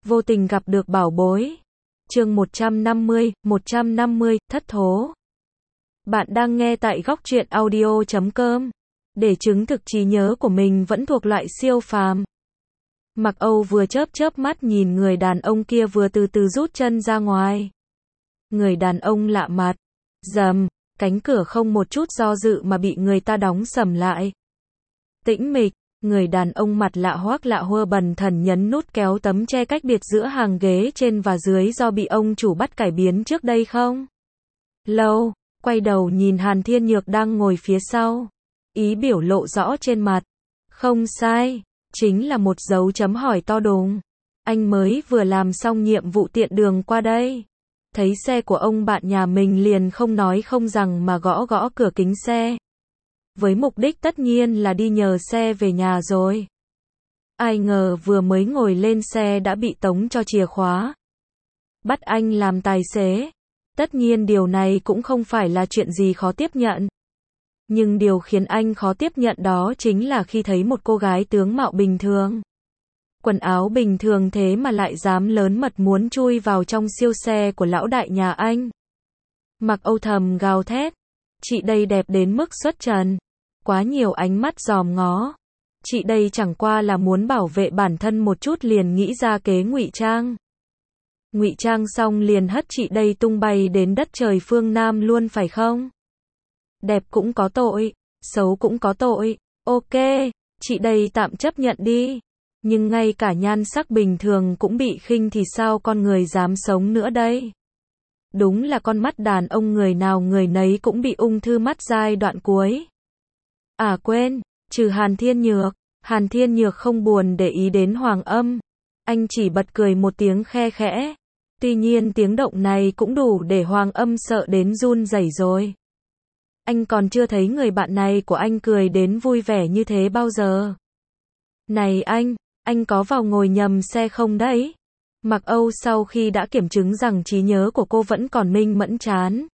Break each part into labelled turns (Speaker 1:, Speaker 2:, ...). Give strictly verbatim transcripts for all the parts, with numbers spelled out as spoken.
Speaker 1: Vô tình gặp được bảo bối. Chương một trăm năm mươi, một trăm năm mươi, thất thố. Bạn đang nghe tại góc truyện audio chấm com. Để chứng thực trí nhớ của mình vẫn thuộc loại siêu phàm. Mặc Âu vừa chớp chớp mắt nhìn người đàn ông kia vừa từ từ rút chân ra ngoài. Người đàn ông lạ mặt. Rầm, cánh cửa không một chút do dự mà bị người ta đóng sầm lại. Tĩnh mịch, người đàn ông mặt lạ hoắc lạ hơ bần thần nhấn nút kéo tấm che cách biệt giữa hàng ghế trên và dưới do bị ông chủ bắt cải biến trước đây không? Lâu, quay đầu nhìn Hàn Thiên Nhược đang ngồi phía sau. Ý biểu lộ rõ trên mặt. Không sai, chính là một dấu chấm hỏi to đùng. Anh mới vừa làm xong nhiệm vụ tiện đường qua đây. Thấy xe của ông bạn nhà mình liền không nói không rằng mà gõ gõ cửa kính xe. Với mục đích tất nhiên là đi nhờ xe về nhà rồi. Ai ngờ vừa mới ngồi lên xe đã bị tống cho chìa khóa. Bắt anh làm tài xế. Tất nhiên điều này cũng không phải là chuyện gì khó tiếp nhận. Nhưng điều khiến anh khó tiếp nhận đó chính là khi thấy một cô gái tướng mạo bình thường. Quần áo bình thường thế mà lại dám lớn mật muốn chui vào trong siêu xe của lão đại nhà anh. Mặc Âu thầm gào thét. Chị đây đẹp đến mức xuất trần. Quá nhiều ánh mắt dòm ngó. Chị đây chẳng qua là muốn bảo vệ bản thân một chút liền nghĩ ra kế ngụy trang. Ngụy trang xong liền hất chị đây tung bay đến đất trời phương Nam luôn phải không? Đẹp cũng có tội, xấu cũng có tội. Ok, chị đây tạm chấp nhận đi. Nhưng ngay cả nhan sắc bình thường cũng bị khinh thì sao con người dám sống nữa đây? Đúng là con mắt đàn ông người nào người nấy cũng bị ung thư mắt giai đoạn cuối. À quên, trừ Hàn Thiên Nhược. Hàn Thiên Nhược không buồn để ý đến Hoàng Âm. Anh chỉ bật cười một tiếng khe khẽ. Tuy nhiên tiếng động này cũng đủ để Hoàng Âm sợ đến run rẩy rồi. Anh còn chưa thấy người bạn này của anh cười đến vui vẻ như thế bao giờ. Này anh, anh có vào ngồi nhầm xe không đấy? Mặc Âu sau khi đã kiểm chứng rằng trí nhớ của cô vẫn còn minh mẫn chán.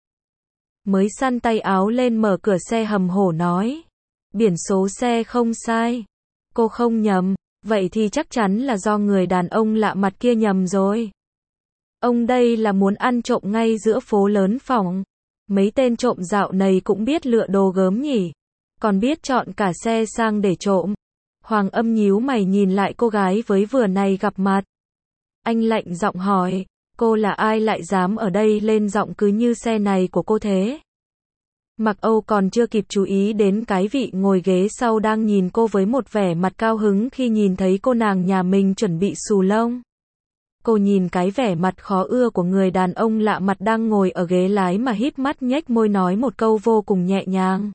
Speaker 1: Mới săn tay áo lên mở cửa xe hầm hổ nói. Biển số xe không sai. Cô không nhầm, vậy thì chắc chắn là do người đàn ông lạ mặt kia nhầm rồi. Ông đây là muốn ăn trộm ngay giữa phố lớn phòng. Mấy tên trộm dạo này cũng biết lựa đồ gớm nhỉ. Còn biết chọn cả xe sang để trộm. Hoàng Âm nhíu mày nhìn lại cô gái với vừa này gặp mặt. Anh lạnh giọng hỏi, cô là ai lại dám ở đây lên giọng cứ như xe này của cô thế? Mặc Âu còn chưa kịp chú ý đến cái vị ngồi ghế sau đang nhìn cô với một vẻ mặt cao hứng khi nhìn thấy cô nàng nhà mình chuẩn bị xù lông. Cô nhìn cái vẻ mặt khó ưa của người đàn ông lạ mặt đang ngồi ở ghế lái mà híp mắt nhếch môi nói một câu vô cùng nhẹ nhàng.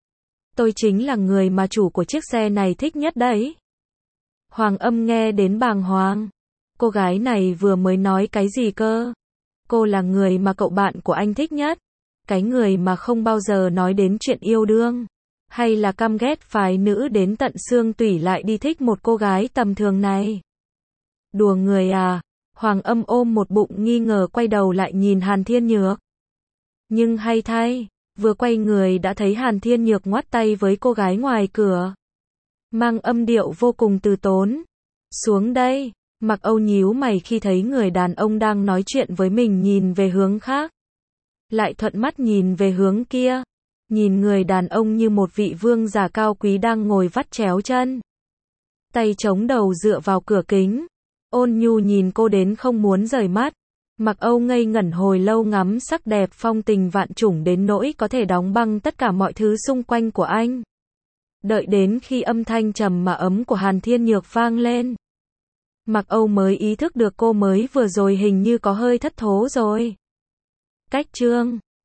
Speaker 1: Tôi chính là người mà chủ của chiếc xe này thích nhất đấy. Hoàng Âm nghe đến bàng hoàng. Cô gái này vừa mới nói cái gì cơ? Cô là người mà cậu bạn của anh thích nhất. Cái người mà không bao giờ nói đến chuyện yêu đương. Hay là căm ghét phái nữ đến tận xương tủy lại đi thích một cô gái tầm thường này. Đùa người à? Hoàng Âm ôm một bụng nghi ngờ quay đầu lại nhìn Hàn Thiên Nhược. Nhưng hay thay, vừa quay người đã thấy Hàn Thiên Nhược ngoắt tay với cô gái ngoài cửa. Mang âm điệu vô cùng từ tốn. Xuống đây. Mặc Âu nhíu mày khi thấy người đàn ông đang nói chuyện với mình nhìn về hướng khác. Lại thuận mắt nhìn về hướng kia. Nhìn người đàn ông như một vị vương giả cao quý đang ngồi vắt chéo chân. Tay chống đầu dựa vào cửa kính. Ôn nhu nhìn cô đến không muốn rời mắt. Mặc Âu ngây ngẩn hồi lâu ngắm sắc đẹp phong tình vạn trùng đến nỗi có thể đóng băng tất cả mọi thứ xung quanh của anh. Đợi đến khi âm thanh trầm mà ấm của Hàn Thiên Nhược vang lên. Mặc Âu mới ý thức được cô mới vừa rồi hình như có hơi thất thố rồi. Cách chương